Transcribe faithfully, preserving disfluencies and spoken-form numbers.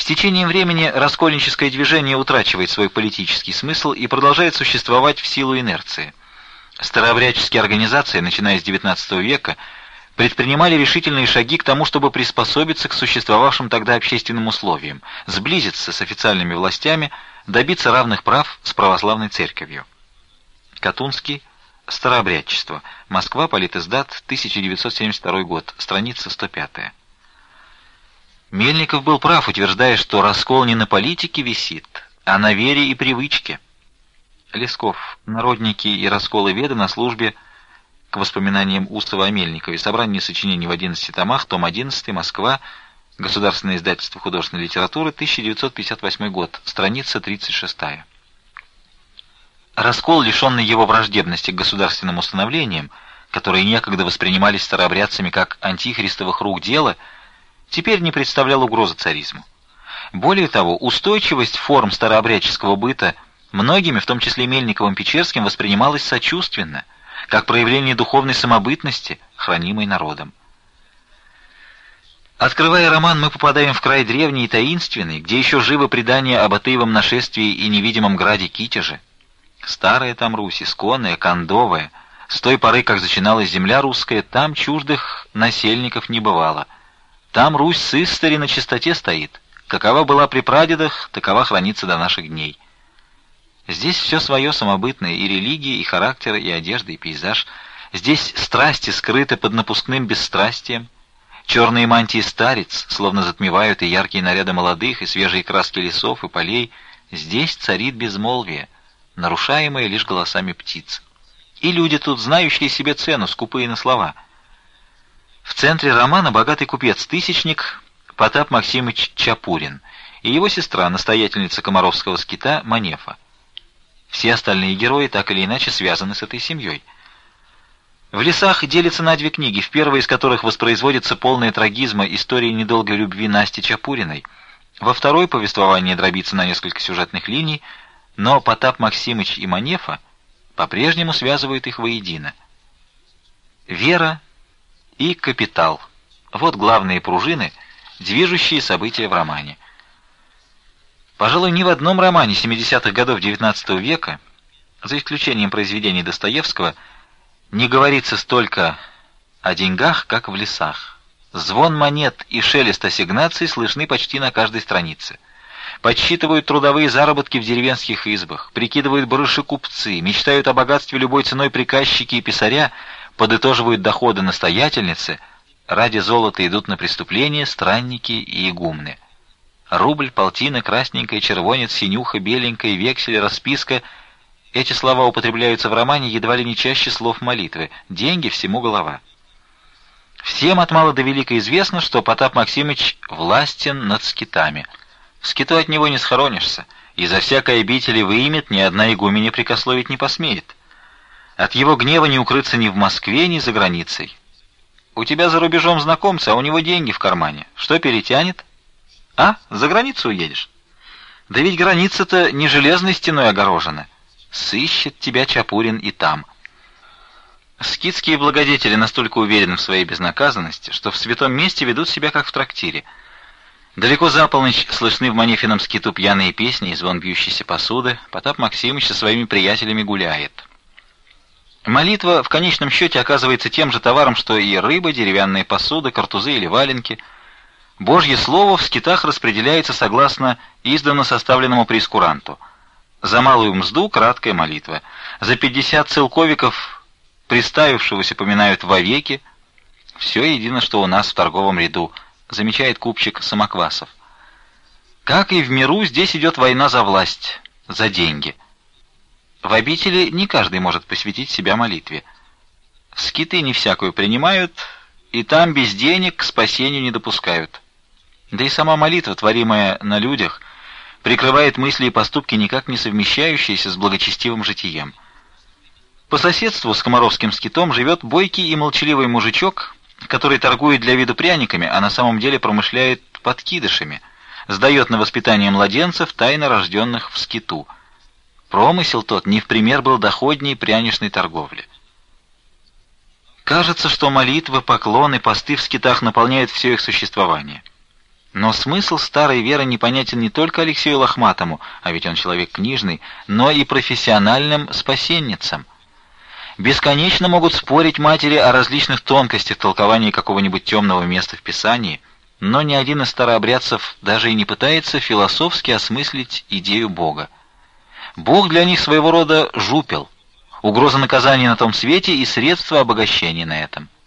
течением времени раскольническое движение утрачивает свой политический смысл и продолжает существовать в силу инерции. Старообрядческие организации, начиная с девятнадцатого века, предпринимали решительные шаги к тому, чтобы приспособиться к существовавшим тогда общественным условиям, сблизиться с официальными властями, добиться равных прав с православной церковью. Катунский. Старообрядчество. Москва. Политиздат. тысяча девятьсот семьдесят второй год. Страница сто пятая. Мельников был прав, утверждая, что раскол не на политике висит, а на вере и привычке. Лесков. Народники и расколы веда на службе к воспоминаниям Устова о Мельникове. Собрание сочинений в одиннадцати томах, том одиннадцатый, Москва. Государственное издательство художественной литературы, тысяча девятьсот пятьдесят восьмой год. Страница тридцать шестая. Раскол, лишенный его враждебности к государственным установлениям, которые некогда воспринимались старообрядцами как антихристовых рук дело, теперь не представлял угрозы царизму. Более того, устойчивость форм старообрядческого быта многими, в том числе Мельниковым-Печерским, воспринималась сочувственно, как проявление духовной самобытности, хранимой народом. Открывая роман, мы попадаем в край древний и таинственный, где еще живо предание об Атеевом нашествии и невидимом граде Китеже. Старая там Русь, исконная, кондовая, с той поры, как зачиналась земля русская, там чуждых насельников не бывало. Там Русь с истори на чистоте стоит. Какова была при прадедах, такова хранится до наших дней. Здесь все свое самобытное, и религия, и характер, и одежда, и пейзаж. Здесь страсти скрыты под напускным бесстрастием. Черные мантии стариц словно затмевают и яркие наряды молодых, и свежие краски лесов и полей. Здесь царит безмолвие, нарушаемое лишь голосами птиц. И люди тут, знающие себе цену, скупые на слова. В центре романа богатый купец-тысячник Потап Максимыч Чапурин и его сестра, настоятельница Комаровского скита Манефа. Все остальные герои так или иначе связаны с этой семьей. В лесах делится на две книги, в первой из которых воспроизводится полная трагизма история недолгой любви Насти Чапуриной. Во второй повествование дробится на несколько сюжетных линий, но Потап Максимыч и Манефа по-прежнему связывают их воедино. Вера и капитал — вот главные пружины, движущие события в романе. Пожалуй, ни в одном романе семидесятых годов девятнадцатого века, за исключением произведений Достоевского, не говорится столько о деньгах, как в лесах. Звон монет и шелест ассигнаций слышны почти на каждой странице. Подсчитывают трудовые заработки в деревенских избах, прикидывают барыши купцы, мечтают о богатстве любой ценой приказчики и писаря, подытоживают доходы настоятельницы, ради золота идут на преступления странники и игумны. Рубль, полтина, красненькая, червонец, синюха, беленькая, вексель, расписка — эти слова употребляются в романе едва ли не чаще слов молитвы. Деньги всему голова. Всем от мала до велика известно, что Потап Максимыч властен над скитами. В скиту от него не схоронишься, и за всякой обители выимет, ни одна игуменя прикословить не посмеет. От его гнева не укрыться ни в Москве, ни за границей. У тебя за рубежом знакомцы, а у него деньги в кармане. Что перетянет? А, за границу уедешь? Да ведь граница-то не железной стеной огорожена. Сыщет тебя Чапурин и там. Скитские благодетели настолько уверены в своей безнаказанности, что в святом месте ведут себя как в трактире. Далеко за полночь слышны в Манефином скиту пьяные песни и звон бьющейся посуды. Потап Максимыч со своими приятелями гуляет. Молитва в конечном счете оказывается тем же товаром, что и рыба, деревянная посуда, картузы или валенки. Божье слово в скитах распределяется согласно издавна составленному прескуранту. За малую мзду краткая молитва. За пятьдесят целковиков приставившегося поминают вовеки. Все едино, что у нас в торговом ряду, замечает купчик Самоквасов. Как и в миру, здесь идет война за власть, за деньги. В обители не каждый может посвятить себя молитве. Скиты не всякую принимают, и там без денег к спасению не допускают. Да и сама молитва, творимая на людях, прикрывает мысли и поступки, никак не совмещающиеся с благочестивым житием. По соседству с Комаровским скитом живет бойкий и молчаливый мужичок, который торгует для виду пряниками, а на самом деле промышляет подкидышами, сдает на воспитание младенцев, тайно рожденных в скиту. Промысел тот не в пример был доходней пряничной торговли. Кажется, что молитвы, поклоны, посты в скитах наполняют все их существование. Но смысл старой веры непонятен не только Алексею Лохматому, а ведь он человек книжный, но и профессиональным спасенницам. Бесконечно могут спорить матери о различных тонкостях толкования какого-нибудь темного места в Писании, но ни один из старообрядцев даже и не пытается философски осмыслить идею Бога. Бог для них своего рода жупел, угроза наказания на том свете и средства обогащения на этом.